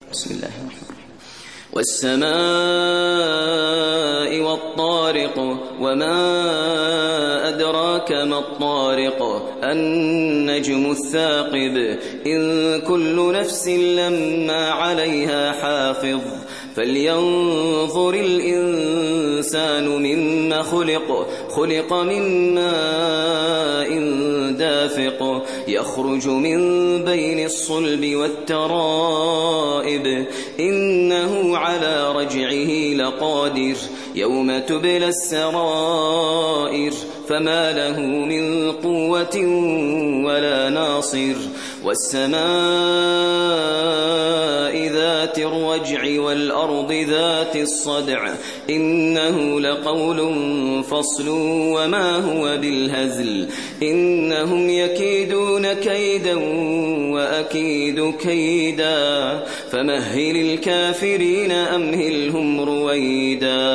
بسم الله الرحمن الرحيم. والسماء والطارق وما أدراك ما الطارق النجم الثاقب إن كل نفس لما عليها حافظ فلينظر الإنسان مما خلق من ماء دافق يخرج من بين الصلب والترائب إنه على رجعه لقادر يوم تبلى السرائر فما له من قوة ولا ناصر والسماء ذات الرجع والأرض ذات الصدع إنه لقول فصل وما هو بالهزل إنهم يكيدون كيدا وأكيد كيدا فمهل الكافرين أمهلهم رويدا